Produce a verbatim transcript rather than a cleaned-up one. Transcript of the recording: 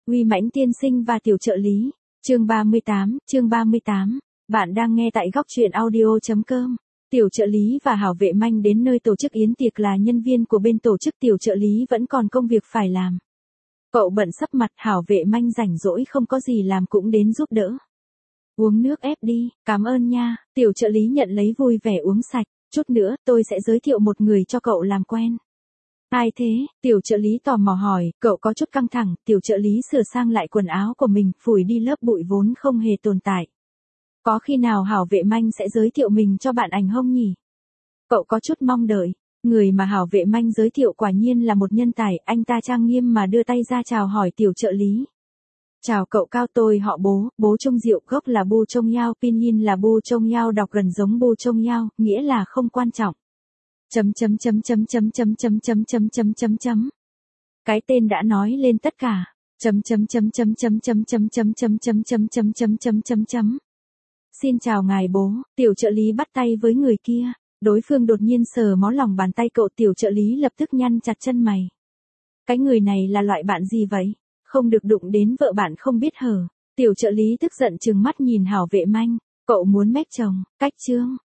Uy Mãnh tiên sinh và tiểu trợ lý. Chương ba mươi tám, chương ba mươi tám. Bạn đang nghe tại góc truyện audio chấm com. Tiểu trợ lý và Hảo Vệ Manh đến nơi tổ chức yến tiệc là nhân viên của bên tổ chức, tiểu trợ lý vẫn còn công việc phải làm. Cậu bận sấp mặt, Hảo Vệ Manh rảnh rỗi không có gì làm cũng đến giúp đỡ. Uống nước ép đi, cảm ơn nha, tiểu trợ lý nhận lấy vui vẻ uống sạch, chút nữa tôi sẽ giới thiệu một người cho cậu làm quen. Ai thế? Tiểu trợ lý tò mò hỏi, cậu có chút căng thẳng, tiểu trợ lý sửa sang lại quần áo của mình, phủi đi lớp bụi vốn không hề tồn tại. Có khi nào Hảo Vệ Manh sẽ giới thiệu mình cho bạn ảnh hông nhỉ? Cậu có chút mong đợi, người mà Hảo Vệ Manh giới thiệu quả nhiên là một nhân tài, anh ta trang nghiêm mà đưa tay ra chào hỏi tiểu trợ lý. Chào cậu Cao, tôi họ Bố, Bố Trông Diệu, gốc là Bu Trông Yao, pinyin là Bu Trông Yao, đọc gần giống Bu Trông Yao, nghĩa là không quan trọng. Chấm chấm chấm chấm chấm chấm chấm chấm chấm chấm chấm chấm. Cái tên đã nói lên tất cả. Chấm chấm chấm chấm chấm chấm chấm chấm chấm chấm chấm chấm chấm chấm chấm chấm. Xin chào ngài Bố, tiểu trợ lý bắt tay với người kia, đối phương đột nhiên sờ mó lòng bàn tay cậu, tiểu trợ lý lập tức nhăn chặt chân mày. Cái người này là loại bạn gì vậy? Không được đụng đến vợ bạn không biết hở. Tiểu trợ lý tức giận trừng mắt nhìn Hảo Vệ Manh, cậu muốn mách chồng, cách chương.